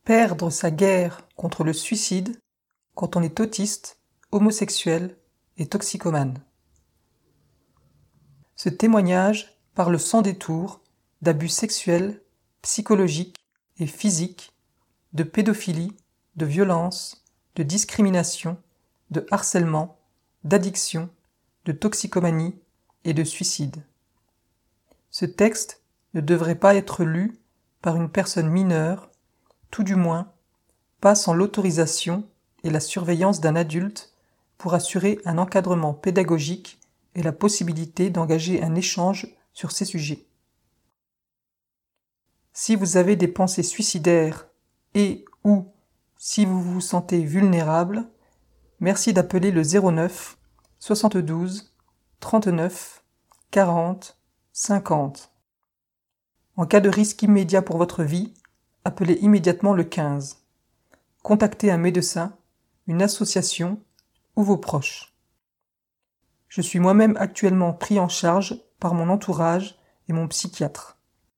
Perdre sa guerre contre le suicide quand on est autiste, homosexuel et toxicomane. Ce témoignage parle sans détour d'abus sexuels, psychologiques et physiques, de pédophilie, de violence, de discrimination, de harcèlement, d'addiction, de toxicomanie et de suicide. Ce texte ne devrait pas être lu par une personne mineure, tout du moins pas sans l'autorisation et la surveillance d'un adulte pour assurer un encadrement pédagogique et la possibilité d'engager un échange sur ces sujets. Si vous avez des pensées suicidaires et ou si vous vous sentez vulnérable, merci d'appeler le 09 72 39 40 50. En cas de risque immédiat pour votre vie, appelez immédiatement le 15. Contactez un médecin, une association ou vos proches. Je suis moi-même actuellement pris en charge par mon entourage et mon psychiatre.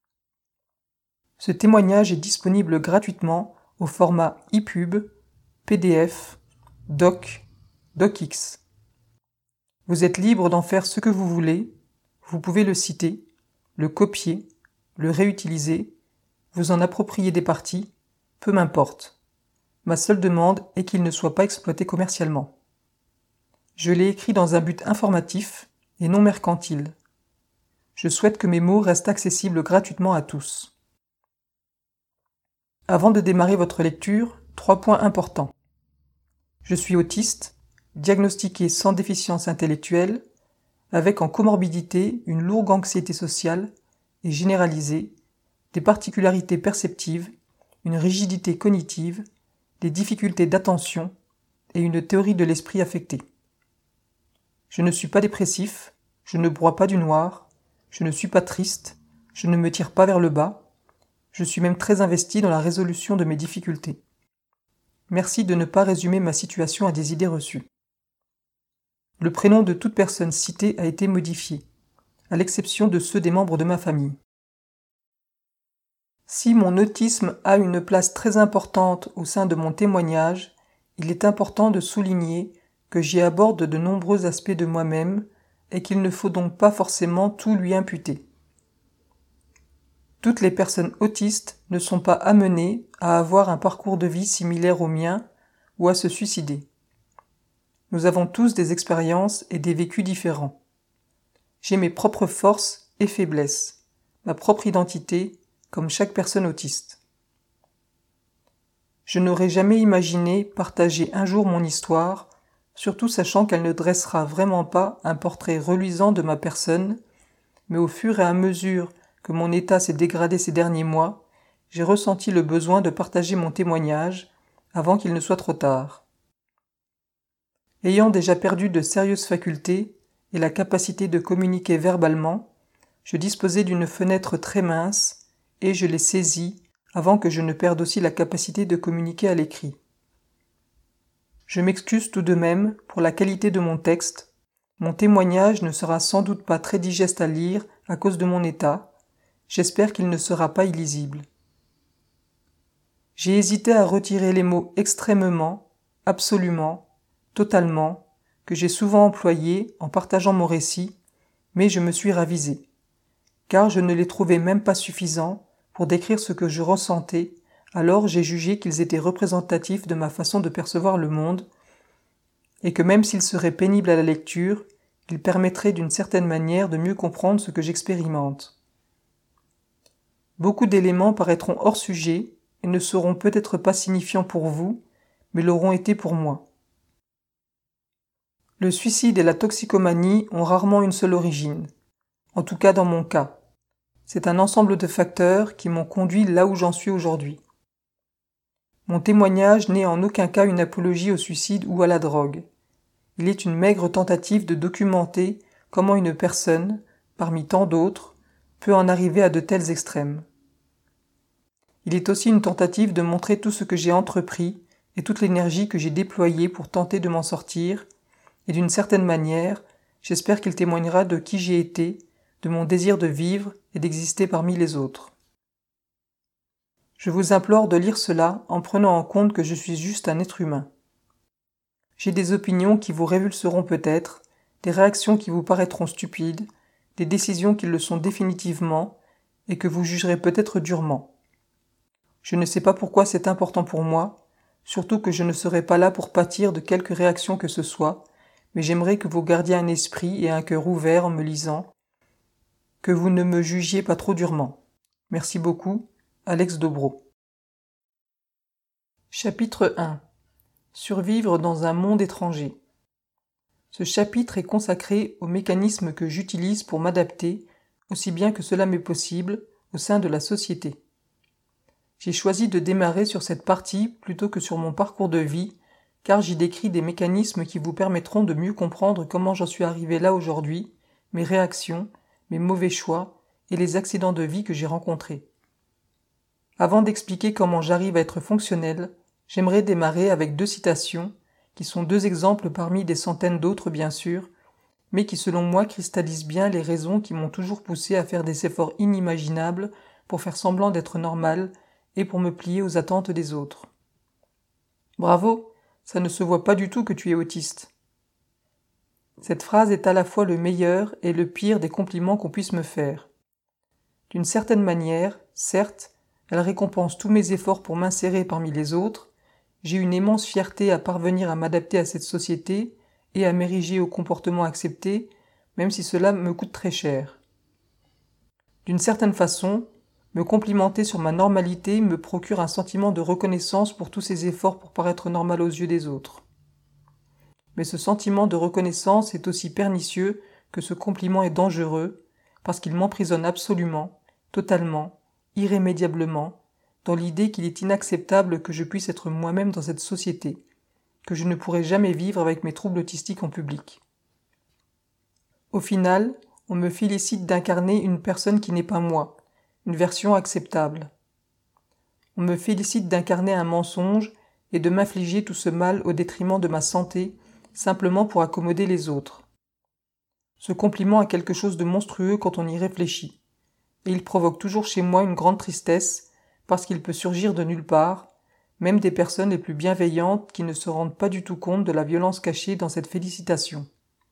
Ce témoignage est disponible gratuitement au format EPUB, PDF, Doc, DocX. Vous êtes libre d'en faire ce que vous voulez, vous pouvez le citer, le copier, le réutiliser, vous en approprier des parties, peu m'importe. Ma seule demande est qu'il ne soit pas exploité commercialement. Je l'ai écrit dans un but informatif et non mercantile. Je souhaite que mes mots restent accessibles gratuitement à tous. Avant de démarrer votre lecture, 3 points importants. Je suis autiste, diagnostiqué sans déficience intellectuelle, avec en comorbidité une lourde anxiété sociale et généralisée, des particularités perceptives, une rigidité cognitive, des difficultés d'attention et une théorie de l'esprit affectée. Je ne suis pas dépressif, je ne broie pas du noir, je ne suis pas triste, je ne me tire pas vers le bas, je suis même très investi dans la résolution de mes difficultés. Merci de ne pas résumer ma situation à des idées reçues. Le prénom de toute personne citée a été modifié, à l'exception de ceux des membres de ma famille. Si mon autisme a une place très importante au sein de mon témoignage, il est important de souligner que j'y aborde de nombreux aspects de moi-même et qu'il ne faut donc pas forcément tout lui imputer. Toutes les personnes autistes ne sont pas amenées à avoir un parcours de vie similaire au mien ou à se suicider. Nous avons tous des expériences et des vécus différents. J'ai mes propres forces et faiblesses, ma propre identité, comme chaque personne autiste. Je n'aurais jamais imaginé partager un jour mon histoire, surtout sachant qu'elle ne dressera vraiment pas un portrait reluisant de ma personne, mais au fur et à mesure que mon état s'est dégradé ces derniers mois, j'ai ressenti le besoin de partager mon témoignage avant qu'il ne soit trop tard. Ayant déjà perdu de sérieuses facultés et la capacité de communiquer verbalement, je disposais d'une fenêtre très mince et je l'ai saisie avant que je ne perde aussi la capacité de communiquer à l'écrit. Je m'excuse tout de même pour la qualité de mon texte. Mon témoignage ne sera sans doute pas très digeste à lire à cause de mon état. J'espère qu'il ne sera pas illisible. J'ai hésité à retirer les mots extrêmement, absolument, totalement, que j'ai souvent employés en partageant mon récit, mais je me suis ravisé, car je ne les trouvais même pas suffisants pour décrire ce que je ressentais, alors j'ai jugé qu'ils étaient représentatifs de ma façon de percevoir le monde, et que même s'ils seraient pénibles à la lecture, ils permettraient d'une certaine manière de mieux comprendre ce que j'expérimente. Beaucoup d'éléments paraîtront hors sujet et ne seront peut-être pas signifiants pour vous, mais l'auront été pour moi. Le suicide et la toxicomanie ont rarement une seule origine, en tout cas dans mon cas. C'est un ensemble de facteurs qui m'ont conduit là où j'en suis aujourd'hui. Mon témoignage n'est en aucun cas une apologie au suicide ou à la drogue. Il est une maigre tentative de documenter comment une personne, parmi tant d'autres, peut en arriver à de tels extrêmes. Il est aussi une tentative de montrer tout ce que j'ai entrepris et toute l'énergie que j'ai déployée pour tenter de m'en sortir, et d'une certaine manière, j'espère qu'il témoignera de qui j'ai été, de mon désir de vivre et d'exister parmi les autres. Je vous implore de lire cela en prenant en compte que je suis juste un être humain. J'ai des opinions qui vous révulseront peut-être, des réactions qui vous paraîtront stupides, des décisions qui le sont définitivement, et que vous jugerez peut-être durement. Je ne sais pas pourquoi c'est important pour moi, surtout que je ne serai pas là pour pâtir de quelque réaction que ce soit, mais j'aimerais que vous gardiez un esprit et un cœur ouverts en me lisant, que vous ne me jugiez pas trop durement. Merci beaucoup, Alex Dobro. Chapitre 1. Survivre dans un monde étranger. Ce chapitre est consacré aux mécanismes que j'utilise pour m'adapter, aussi bien que cela m'est possible, au sein de la société. J'ai choisi de démarrer sur cette partie plutôt que sur mon parcours de vie, car j'y décris des mécanismes qui vous permettront de mieux comprendre comment j'en suis arrivé là aujourd'hui, mes réactions, mes mauvais choix et les accidents de vie que j'ai rencontrés. Avant d'expliquer comment j'arrive à être fonctionnel, j'aimerais démarrer avec 2 citations, qui sont 2 exemples parmi des centaines d'autres bien sûr, mais qui selon moi cristallisent bien les raisons qui m'ont toujours poussé à faire des efforts inimaginables pour faire semblant d'être normal et pour me plier aux attentes des autres. Bravo, ça ne se voit pas du tout que tu es autiste. Cette phrase est à la fois le meilleur et le pire des compliments qu'on puisse me faire. D'une certaine manière, certes, elle récompense tous mes efforts pour m'insérer parmi les autres, j'ai une immense fierté à parvenir à m'adapter à cette société et à m'ériger au comportement accepté, même si cela me coûte très cher. D'une certaine façon, me complimenter sur ma normalité me procure un sentiment de reconnaissance pour tous ces efforts pour paraître normal aux yeux des autres. Mais ce sentiment de reconnaissance est aussi pernicieux que ce compliment est dangereux, parce qu'il m'emprisonne absolument, totalement, irrémédiablement, dans l'idée qu'il est inacceptable que je puisse être moi-même dans cette société, que je ne pourrai jamais vivre avec mes troubles autistiques en public. Au final, on me félicite d'incarner une personne qui n'est pas moi, une version acceptable. On me félicite d'incarner un mensonge et de m'infliger tout ce mal au détriment de ma santé, simplement pour accommoder les autres. Ce compliment a quelque chose de monstrueux quand on y réfléchit, et il provoque toujours chez moi une grande tristesse, parce qu'il peut surgir de nulle part, même des personnes les plus bienveillantes qui ne se rendent pas du tout compte de la violence cachée dans cette félicitation.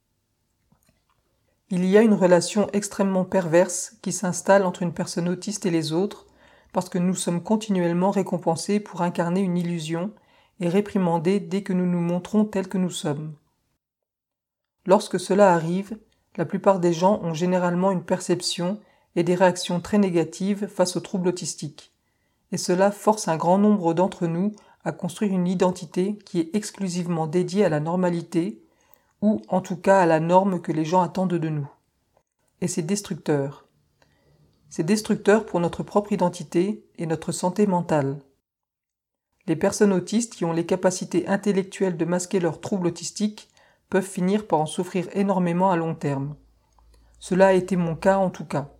Il y a une relation extrêmement perverse qui s'installe entre une personne autiste et les autres, parce que nous sommes continuellement récompensés pour incarner une illusion et réprimandés dès que nous nous montrons tels que nous sommes. Lorsque cela arrive, la plupart des gens ont généralement une perception et des réactions très négatives face aux troubles autistiques, et cela force un grand nombre d'entre nous à construire une identité qui est exclusivement dédiée à la normalité, ou en tout cas à la norme que les gens attendent de nous. Et c'est destructeur. C'est destructeur pour notre propre identité et notre santé mentale. Les personnes autistes qui ont les capacités intellectuelles de masquer leurs troubles autistiques peuvent finir par en souffrir énormément à long terme. Cela a été mon cas en tout cas.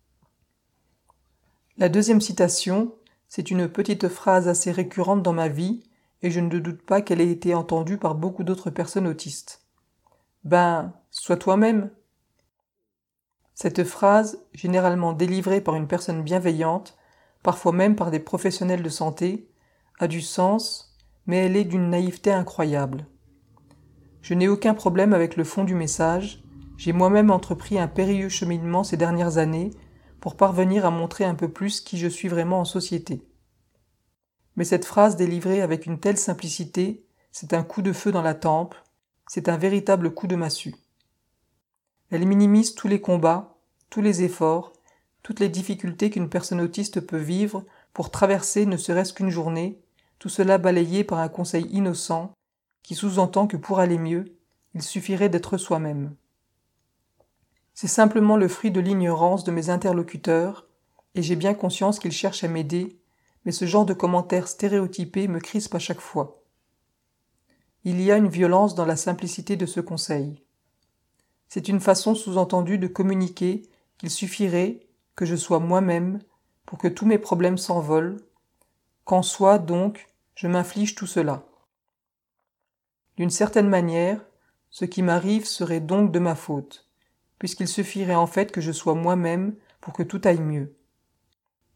La deuxième citation, c'est une petite phrase assez récurrente dans ma vie, et je ne doute pas qu'elle ait été entendue par beaucoup d'autres personnes autistes. Sois toi-même. Cette phrase, généralement délivrée par une personne bienveillante, parfois même par des professionnels de santé, a du sens, mais elle est d'une naïveté incroyable. Je n'ai aucun problème avec le fond du message, j'ai moi-même entrepris un périlleux cheminement ces dernières années pour parvenir à montrer un peu plus qui je suis vraiment en société. Mais cette phrase délivrée avec une telle simplicité, c'est un coup de feu dans la tempe, c'est un véritable coup de massue. Elle minimise tous les combats, tous les efforts, toutes les difficultés qu'une personne autiste peut vivre pour traverser ne serait-ce qu'une journée, tout cela balayé par un conseil innocent qui sous-entend que pour aller mieux, il suffirait d'être soi-même. C'est simplement le fruit de l'ignorance de mes interlocuteurs, et j'ai bien conscience qu'ils cherchent à m'aider, mais ce genre de commentaires stéréotypés me crispe à chaque fois. Il y a une violence dans la simplicité de ce conseil. C'est une façon sous-entendue de communiquer qu'il suffirait que je sois moi-même pour que tous mes problèmes s'envolent, qu'en soi, donc, je m'inflige tout cela. D'une certaine manière, ce qui m'arrive serait donc de ma faute, puisqu'il suffirait en fait que je sois moi-même pour que tout aille mieux.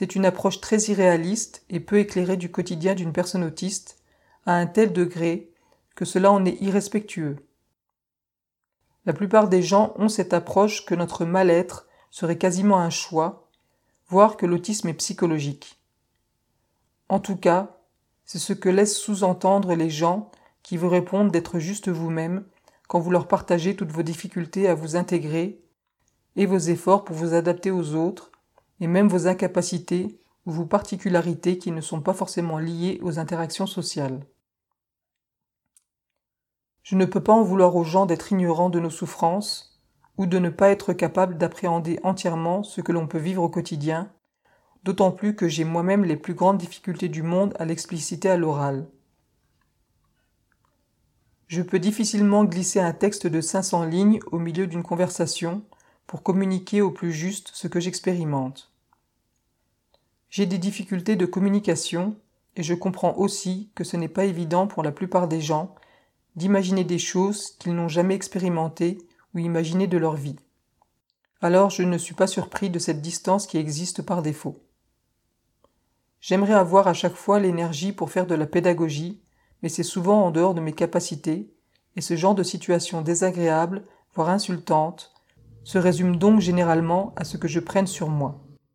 C'est une approche très irréaliste et peu éclairée du quotidien d'une personne autiste, à un tel degré que cela en est irrespectueux. La plupart des gens ont cette approche que notre mal-être serait quasiment un choix, voire que l'autisme est psychologique. En tout cas, c'est ce que laissent sous-entendre les gens qui vous répondent d'être juste vous-même quand vous leur partagez toutes vos difficultés à vous intégrer et vos efforts pour vous adapter aux autres, et même vos incapacités ou vos particularités qui ne sont pas forcément liées aux interactions sociales. Je ne peux pas en vouloir aux gens d'être ignorants de nos souffrances ou de ne pas être capables d'appréhender entièrement ce que l'on peut vivre au quotidien, d'autant plus que j'ai moi-même les plus grandes difficultés du monde à l'expliciter à l'oral. Je peux difficilement glisser un texte de 500 lignes au milieu d'une conversation pour communiquer au plus juste ce que j'expérimente. J'ai des difficultés de communication et je comprends aussi que ce n'est pas évident pour la plupart des gens d'imaginer des choses qu'ils n'ont jamais expérimentées ou imaginées de leur vie. Alors je ne suis pas surpris de cette distance qui existe par défaut. J'aimerais avoir à chaque fois l'énergie pour faire de la pédagogie, mais c'est souvent en dehors de mes capacités, et ce genre de situation désagréable, voire insultante, se résume donc généralement à ce que je prenne sur moi.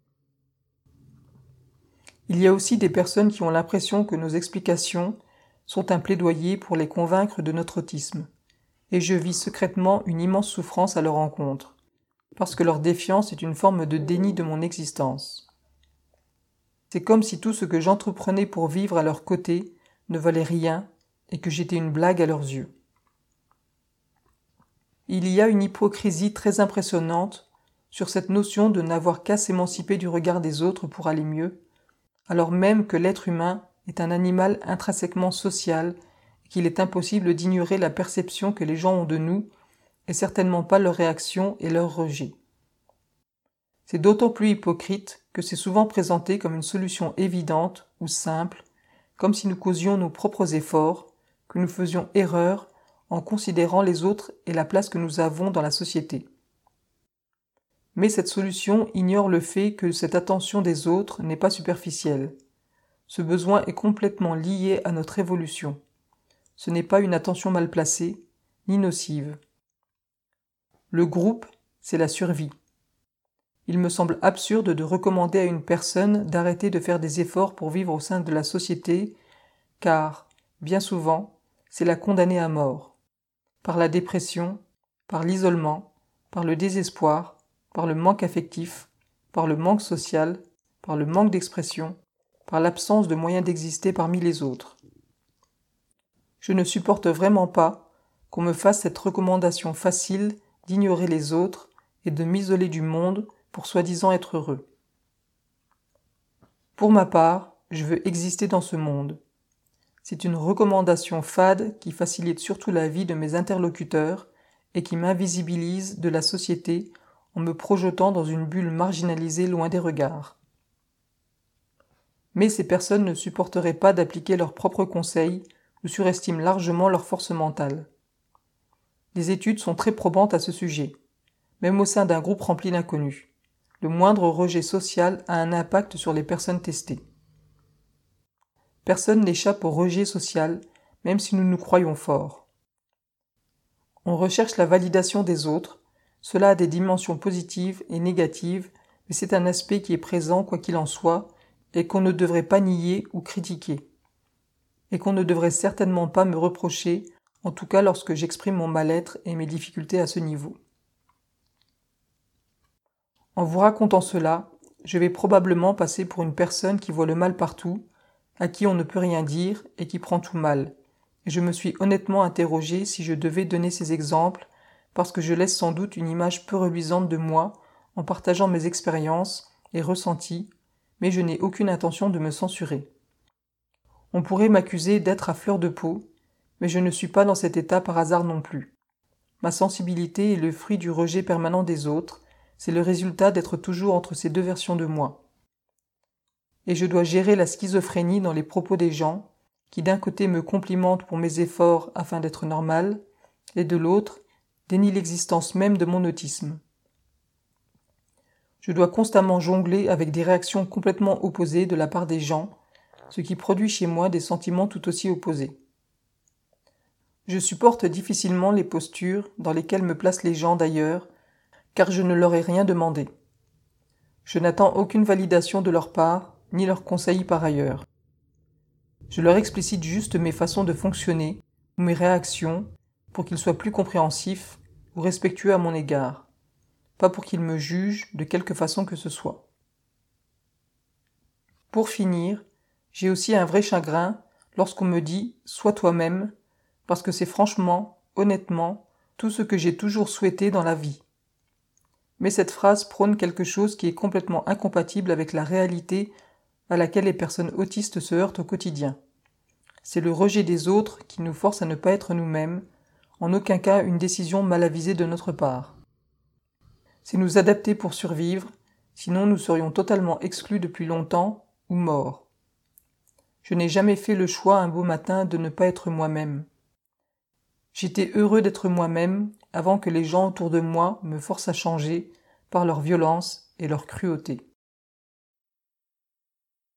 Il y a aussi des personnes qui ont l'impression que nos explications sont un plaidoyer pour les convaincre de notre autisme, et je vis secrètement une immense souffrance à leur encontre, parce que leur défiance est une forme de déni de mon existence. C'est comme si tout ce que j'entreprenais pour vivre à leur côté ne valait rien et que j'étais une blague à leurs yeux. Il y a une hypocrisie très impressionnante sur cette notion de n'avoir qu'à s'émanciper du regard des autres pour aller mieux, alors même que l'être humain est un animal intrinsèquement social et qu'il est impossible d'ignorer la perception que les gens ont de nous et certainement pas leur réaction et leur rejet. C'est d'autant plus hypocrite que c'est souvent présenté comme une solution évidente ou simple, comme si nous causions nos propres efforts, que nous faisions erreur en considérant les autres et la place que nous avons dans la société. Mais cette solution ignore le fait que cette attention des autres n'est pas superficielle. Ce besoin est complètement lié à notre évolution. Ce n'est pas une attention mal placée, ni nocive. Le groupe, c'est la survie. Il me semble absurde de recommander à une personne d'arrêter de faire des efforts pour vivre au sein de la société, car, bien souvent, c'est la condamner à mort. Par la dépression, par l'isolement, par le désespoir, par le manque affectif, par le manque social, par le manque d'expression, par l'absence de moyens d'exister parmi les autres. Je ne supporte vraiment pas qu'on me fasse cette recommandation facile d'ignorer les autres et de m'isoler du monde pour soi-disant être heureux. Pour ma part, je veux exister dans ce monde. C'est une recommandation fade qui facilite surtout la vie de mes interlocuteurs et qui m'invisibilise de la société en me projetant dans une bulle marginalisée loin des regards. Mais ces personnes ne supporteraient pas d'appliquer leurs propres conseils ou surestiment largement leur force mentale. Les études sont très probantes à ce sujet, même au sein d'un groupe rempli d'inconnus. Le moindre rejet social a un impact sur les personnes testées. Personne n'échappe au rejet social, même si nous nous croyons forts. On recherche la validation des autres, cela a des dimensions positives et négatives, mais c'est un aspect qui est présent quoi qu'il en soit, et qu'on ne devrait pas nier ou critiquer, et qu'on ne devrait certainement pas me reprocher, en tout cas lorsque j'exprime mon mal-être et mes difficultés à ce niveau. En vous racontant cela, je vais probablement passer pour une personne qui voit le mal partout, à qui on ne peut rien dire et qui prend tout mal. Et je me suis honnêtement interrogé si je devais donner ces exemples, parce que je laisse sans doute une image peu reluisante de moi en partageant mes expériences et ressentis, mais je n'ai aucune intention de me censurer. On pourrait m'accuser d'être à fleur de peau, mais je ne suis pas dans cet état par hasard non plus. Ma sensibilité est le fruit du rejet permanent des autres, c'est le résultat d'être toujours entre ces deux versions de moi. Et je dois gérer la schizophrénie dans les propos des gens, qui d'un côté me complimentent pour mes efforts afin d'être normal, et de l'autre, dénient l'existence même de mon autisme. Je dois constamment jongler avec des réactions complètement opposées de la part des gens, ce qui produit chez moi des sentiments tout aussi opposés. Je supporte difficilement les postures dans lesquelles me placent les gens d'ailleurs, car je ne leur ai rien demandé. Je n'attends aucune validation de leur part, ni leurs conseils par ailleurs. Je leur explicite juste mes façons de fonctionner ou mes réactions pour qu'ils soient plus compréhensifs ou respectueux à mon égard, pas pour qu'ils me jugent de quelque façon que ce soit. Pour finir, j'ai aussi un vrai chagrin lorsqu'on me dit « sois toi-même » parce que c'est franchement, honnêtement, tout ce que j'ai toujours souhaité dans la vie. Mais cette phrase prône quelque chose qui est complètement incompatible avec la réalité à laquelle les personnes autistes se heurtent au quotidien. C'est le rejet des autres qui nous force à ne pas être nous-mêmes, en aucun cas une décision mal avisée de notre part. C'est nous adapter pour survivre, sinon nous serions totalement exclus depuis longtemps ou morts. Je n'ai jamais fait le choix un beau matin de ne pas être moi-même. J'étais heureux d'être moi-même avant que les gens autour de moi me forcent à changer par leur violence et leur cruauté.